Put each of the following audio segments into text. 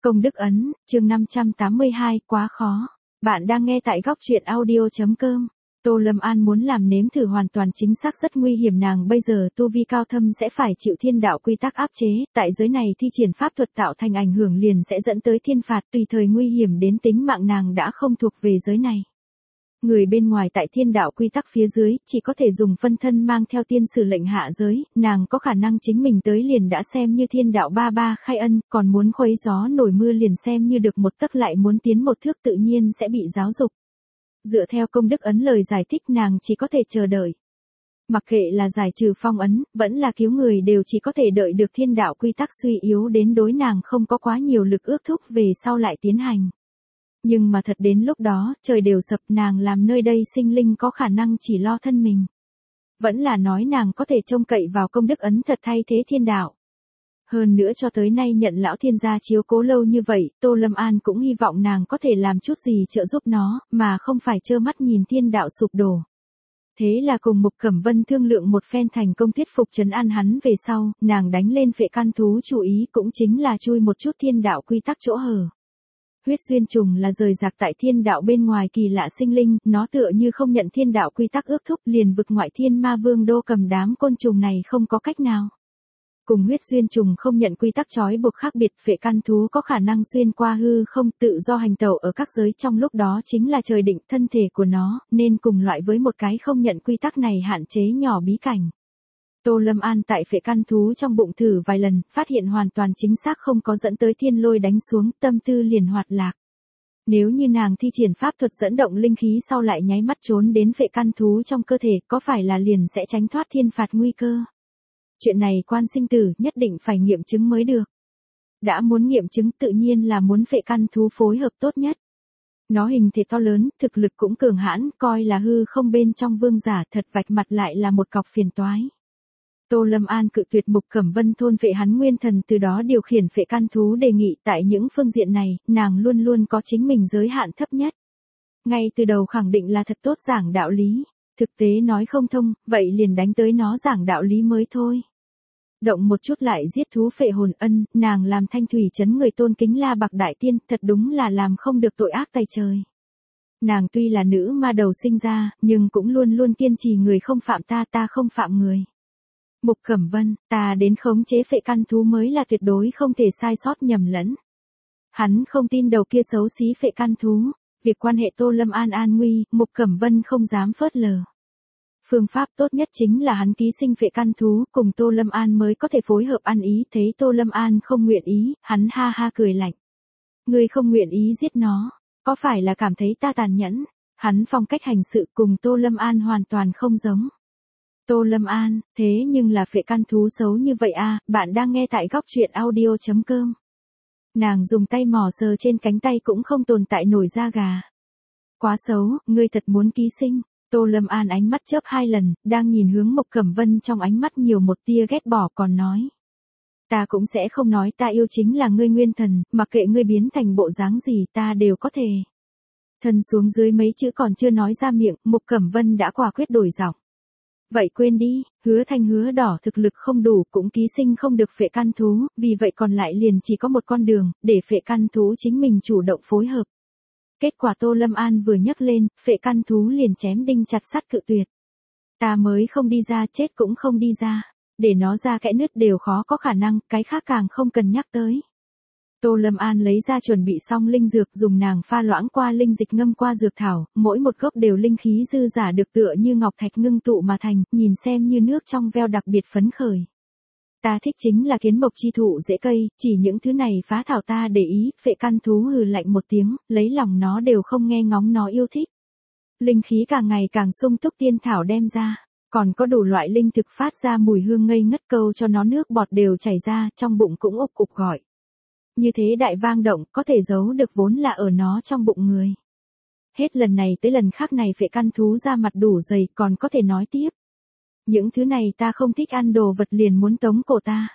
Công đức ấn, chương 582, quá khó. Bạn đang nghe tại góc truyện audio.com. Tô Lâm An muốn làm nếm thử hoàn toàn chính xác rất nguy hiểm, nàng bây giờ tu vi cao thâm sẽ phải chịu thiên đạo quy tắc áp chế, tại giới này thi triển pháp thuật tạo thành ảnh hưởng liền sẽ dẫn tới thiên phạt, tùy thời nguy hiểm đến tính mạng, nàng đã không thuộc về giới này. Người bên ngoài tại thiên đạo quy tắc phía dưới, chỉ có thể dùng phân thân mang theo tiên sử lệnh hạ giới, nàng có khả năng chính mình tới liền đã xem như thiên đạo ba ba khai ân, còn muốn khuấy gió nổi mưa liền xem như được một tấc, lại muốn tiến một thước tự nhiên sẽ bị giáo dục. Dựa theo công đức ấn lời giải thích, nàng chỉ có thể chờ đợi. Mặc kệ là giải trừ phong ấn, vẫn là cứu người, đều chỉ có thể đợi được thiên đạo quy tắc suy yếu đến đối nàng không có quá nhiều lực ước thúc về sau lại tiến hành. Nhưng mà thật đến lúc đó, trời đều sập, nàng làm nơi đây sinh linh có khả năng chỉ lo thân mình. Vẫn là nói nàng có thể trông cậy vào công đức ấn thật thay thế thiên đạo. Hơn nữa cho tới nay nhận lão thiên gia chiếu cố lâu như vậy, Tô Lâm An cũng hy vọng nàng có thể làm chút gì trợ giúp nó, mà không phải trơ mắt nhìn thiên đạo sụp đổ. Thế là cùng Mục Cẩm Vân thương lượng một phen, thành công thuyết phục trấn an hắn về sau, nàng đánh lên phệ căn thú chủ ý, cũng chính là chui một chút thiên đạo quy tắc chỗ hở. Huyết xuyên trùng là rời rạc tại thiên đạo bên ngoài kỳ lạ sinh linh, nó tựa như không nhận thiên đạo quy tắc ước thúc, liền vực ngoại thiên ma vương đô cầm đám côn trùng này không có cách nào. Cùng huyết xuyên trùng không nhận quy tắc trói buộc khác biệt, phệ căn thú có khả năng xuyên qua hư không, tự do hành tẩu ở các giới, trong lúc đó chính là trời định thân thể của nó, nên cùng loại với một cái không nhận quy tắc này hạn chế nhỏ bí cảnh. Tô Lâm An tại phệ căn thú trong bụng thử vài lần, phát hiện hoàn toàn chính xác không có dẫn tới thiên lôi đánh xuống, tâm tư liền hoạt lạc. Nếu như nàng thi triển pháp thuật dẫn động linh khí sau lại nháy mắt trốn đến phệ căn thú trong cơ thể, có phải là liền sẽ tránh thoát thiên phạt nguy cơ? Chuyện này quan sinh tử, nhất định phải nghiệm chứng mới được. Đã muốn nghiệm chứng tự nhiên là muốn phệ căn thú phối hợp tốt nhất. Nó hình thể to lớn, thực lực cũng cường hãn, coi là hư không bên trong vương giả, thật vạch mặt lại là một cọc phiền toái. Tô Lâm An cự tuyệt Mục Cẩm Vân thôn phệ hắn nguyên thần, từ đó điều khiển phệ căn thú, đề nghị tại những phương diện này, nàng luôn luôn có chính mình giới hạn thấp nhất. Ngay từ đầu khẳng định là thật tốt giảng đạo lý, thực tế nói không thông, vậy liền đánh tới nó giảng đạo lý mới thôi. Động một chút lại giết thú phệ hồn, nàng làm Thanh Thủy trấn người tôn kính La Bạc Đại Tiên, thật đúng là làm không được tội ác tày trời. Nàng tuy là nữ ma đầu sinh ra, nhưng cũng luôn luôn kiên trì người không phạm ta, ta không phạm người. Mục Cẩm Vân, ta đến khống chế phệ căn thú mới là tuyệt đối không thể sai sót nhầm lẫn. Hắn không tin đầu kia xấu xí phệ căn thú, việc quan hệ Tô Lâm An an nguy, Mục Cẩm Vân không dám phớt lờ. Phương pháp tốt nhất chính là hắn ký sinh phệ căn thú, cùng Tô Lâm An mới có thể phối hợp ăn ý, thấy Tô Lâm An không nguyện ý, hắn ha ha cười lạnh. Ngươi không nguyện ý giết nó, có phải là cảm thấy ta tàn nhẫn? Hắn phong cách hành sự cùng Tô Lâm An hoàn toàn không giống. Tô Lâm An, thế nhưng là phệ căn thú xấu như vậy à? Bạn đang nghe tại góc truyện audio.com. Nàng dùng tay mò sờ trên cánh tay cũng không tồn tại nổi da gà. Quá xấu, ngươi thật muốn ký sinh? Tô Lâm An ánh mắt chớp 2 lần, đang nhìn hướng Mục Cẩm Vân, trong ánh mắt nhiều một tia ghét bỏ, còn nói. Ta cũng sẽ không nói ta yêu chính là ngươi nguyên thần, mặc kệ ngươi biến thành bộ dáng gì ta đều có thể. Thân xuống dưới mấy chữ còn chưa nói ra miệng, Mục Cẩm Vân đã quả quyết đổi giọng. Vậy quên đi, hứa thanh hứa đỏ thực lực không đủ, cũng ký sinh không được phệ căn thú, vì vậy còn lại liền chỉ có một con đường, để phệ căn thú chính mình chủ động phối hợp. Kết quả Tô Lâm An vừa nhấc lên, phệ căn thú liền chém đinh chặt sắt cự tuyệt. Ta mới không đi ra, chết cũng không đi ra. Để nó ra kẽ nứt đều khó có khả năng, cái khác càng không cần nhắc tới. Tô Lâm An lấy ra chuẩn bị xong linh dược, dùng nàng pha loãng qua linh dịch ngâm qua dược thảo, mỗi một gốc đều linh khí dư giả được tựa như ngọc thạch ngưng tụ mà thành, nhìn xem như nước trong veo, đặc biệt phấn khởi. Ta thích chính là kiến mộc chi thụ rễ cây, chỉ những thứ này phá thảo ta để ý, phệ căn thú hừ lạnh một tiếng, lấy lòng nó đều không nghe ngóng nó yêu thích. Linh khí càng ngày càng sung túc, tiên thảo đem ra, còn có đủ loại linh thực phát ra mùi hương ngây ngất, câu cho nó nước bọt đều chảy ra, trong bụng cũng ục ục gọi. Như thế đại vang động, có thể giấu được vốn là ở nó trong bụng người. Hết lần này tới lần khác này phệ căn thú ra mặt đủ dày, còn có thể nói tiếp. Những thứ này ta không thích ăn, đồ vật liền muốn tống cổ ta.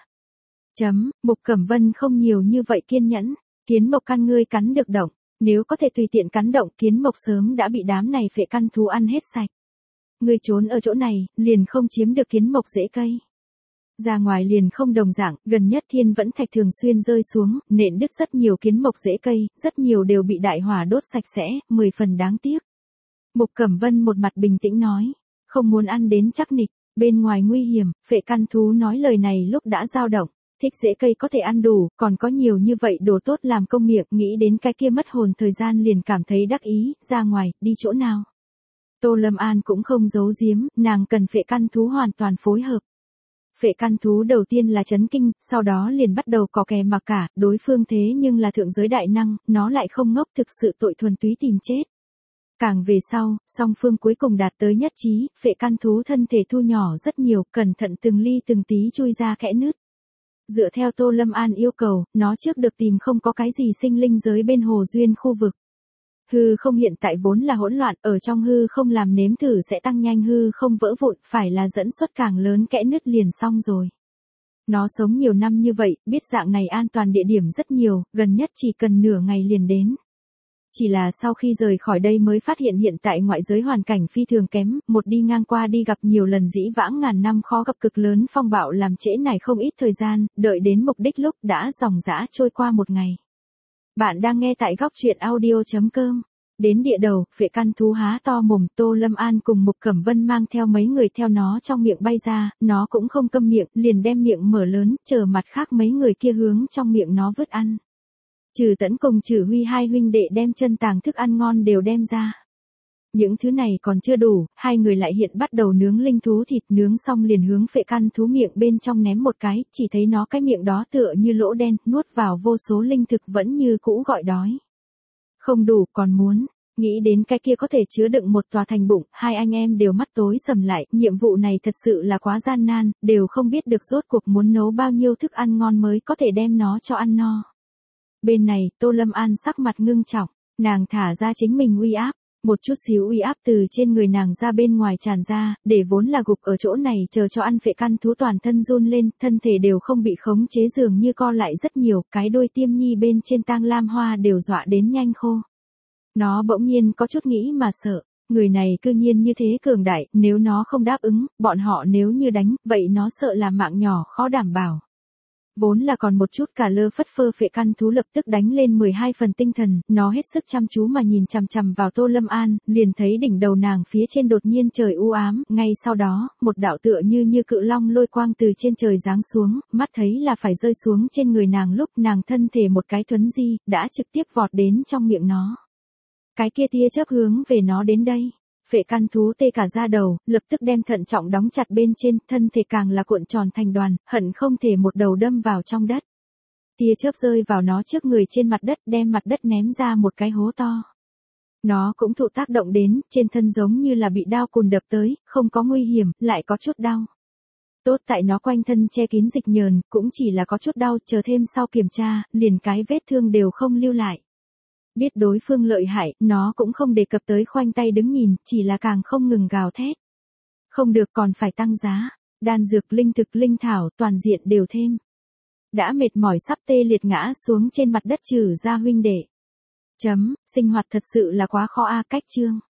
Mục Cẩm Vân không nhiều như vậy kiên nhẫn, kiến mộc căn ngươi cắn được động, nếu có thể tùy tiện cắn động, kiến mộc sớm đã bị đám này phệ căn thú ăn hết sạch. Ngươi trốn ở chỗ này, liền không chiếm được kiến mộc rễ cây. Ra ngoài liền không đồng dạng, gần nhất thiên vẫn thạch thường xuyên rơi xuống, nện đứt rất nhiều kiến mộc rễ cây, rất nhiều đều bị đại hỏa đốt sạch sẽ, 10 phần đáng tiếc. Mục Cẩm Vân một mặt bình tĩnh nói, không muốn ăn đến chắc nịch, bên ngoài nguy hiểm, Phệ Căn Thú nói lời này lúc đã dao động, thích rễ cây có thể ăn đủ, còn có nhiều như vậy đồ tốt làm công miệng, nghĩ đến cái kia mất hồn thời gian liền cảm thấy đắc ý, ra ngoài, đi chỗ nào. Tô Lâm An cũng không giấu giếm, nàng cần Phệ Căn Thú hoàn toàn phối hợp. Phệ Căn Thú đầu tiên là chấn kinh, sau đó liền bắt đầu cò kè mà cả, đối phương thế nhưng là thượng giới đại năng, nó lại không ngốc, thực sự tội thuần túy tìm chết. Càng về sau, song phương cuối cùng đạt tới nhất trí, Phệ Căn Thú thân thể thu nhỏ rất nhiều, cẩn thận từng ly từng tí chui ra kẽ nứt. Dựa theo Tô Lâm An yêu cầu, nó trước được tìm không có cái gì sinh linh giới bên hồ duyên khu vực. Hư không hiện tại vốn là hỗn loạn, ở trong hư không làm nếm thử sẽ tăng nhanh hư không vỡ vụn, phải là dẫn xuất càng lớn kẽ nứt liền xong rồi. Nó sống nhiều năm như vậy, biết dạng này an toàn địa điểm rất nhiều, gần nhất chỉ cần nửa ngày liền đến. Chỉ là sau khi rời khỏi đây mới phát hiện hiện tại ngoại giới hoàn cảnh phi thường kém, một đi ngang qua đi gặp nhiều lần dĩ vãng ngàn năm khó gặp cực lớn phong bạo làm trễ nải không ít thời gian, đợi đến mục đích lúc đã dòng dã trôi qua một ngày. Bạn đang nghe tại góc truyện audio.com. Đến địa đầu, Phệ Căn Thú há to mồm, Tô Lâm An cùng Mục Cẩm Vân mang theo mấy người theo nó trong miệng bay ra, nó cũng không câm miệng, liền đem miệng mở lớn, chờ mặt khác mấy người kia hướng trong miệng nó vứt ăn. Trừ Tẫn cùng Trừ Huy hai huynh đệ đem chân tàng thức ăn ngon đều đem ra. Những thứ này còn chưa đủ, hai người lại hiện bắt đầu nướng linh thú thịt, nướng xong liền hướng Phệ Căn Thú miệng bên trong ném một cái, chỉ thấy nó cái miệng đó tựa như lỗ đen, nuốt vào vô số linh thực vẫn như cũ gọi đói. Không đủ, còn muốn. Nghĩ đến cái kia có thể chứa đựng một tòa thành bụng, hai anh em đều mắt tối sầm lại, nhiệm vụ này thật sự là quá gian nan, đều không biết được rốt cuộc muốn nấu bao nhiêu thức ăn ngon mới có thể đem nó cho ăn no. Bên này, Tô Lâm An sắc mặt ngưng trọng, nàng thả ra chính mình uy áp, một chút xíu uy áp từ trên người nàng ra bên ngoài tràn ra, để vốn là gục ở chỗ này chờ cho ăn Phệ Căn Thú toàn thân run lên, thân thể đều không bị khống chế dường như co lại rất nhiều, cái đôi tiêm nhi bên trên tang lam hoa đều dọa đến nhanh khô. Nó bỗng nhiên có chút nghĩ mà sợ, người này cư nhiên như thế cường đại, nếu nó không đáp ứng, bọn họ nếu như đánh, vậy nó sợ là mạng nhỏ khó đảm bảo. Vốn là còn một chút cả lơ phất phơ Phệ Căn Thú lập tức đánh lên 12 phần tinh thần, nó hết sức chăm chú mà nhìn chằm chằm vào Tô Lâm An, liền thấy đỉnh đầu nàng phía trên đột nhiên trời u ám, ngay sau đó, một đạo tựa như cự long lôi quang từ trên trời giáng xuống, mắt thấy là phải rơi xuống trên người nàng lúc nàng thân thể một cái thuấn di, đã trực tiếp vọt đến trong miệng nó. Cái kia tia chớp hướng về nó đến đây. Phệ Căn Thú tê cả da đầu, lập tức đem thận trọng đóng chặt bên trên, thân thể càng là cuộn tròn thành đoàn, hận không thể một đầu đâm vào trong đất. Tia chớp rơi vào nó trước người trên mặt đất, đem mặt đất ném ra một cái hố to. Nó cũng thụ tác động đến, trên thân giống như là bị đao cùn đập tới, không có nguy hiểm, lại có chút đau. Tốt tại nó quanh thân che kín dịch nhờn, cũng chỉ là có chút đau, chờ thêm sau kiểm tra, liền cái vết thương đều không lưu lại. Biết đối phương lợi hại, nó cũng không đề cập tới khoanh tay đứng nhìn, chỉ là càng không ngừng gào thét. Không được, còn phải tăng giá, đan dược linh thực linh thảo toàn diện đều thêm. Đã mệt mỏi sắp tê liệt ngã xuống trên mặt đất Trừ gia huynh đệ. Sinh hoạt thật sự là quá khó a, cách chương.